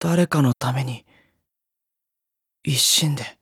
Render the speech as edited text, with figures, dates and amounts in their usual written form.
誰かのために一心で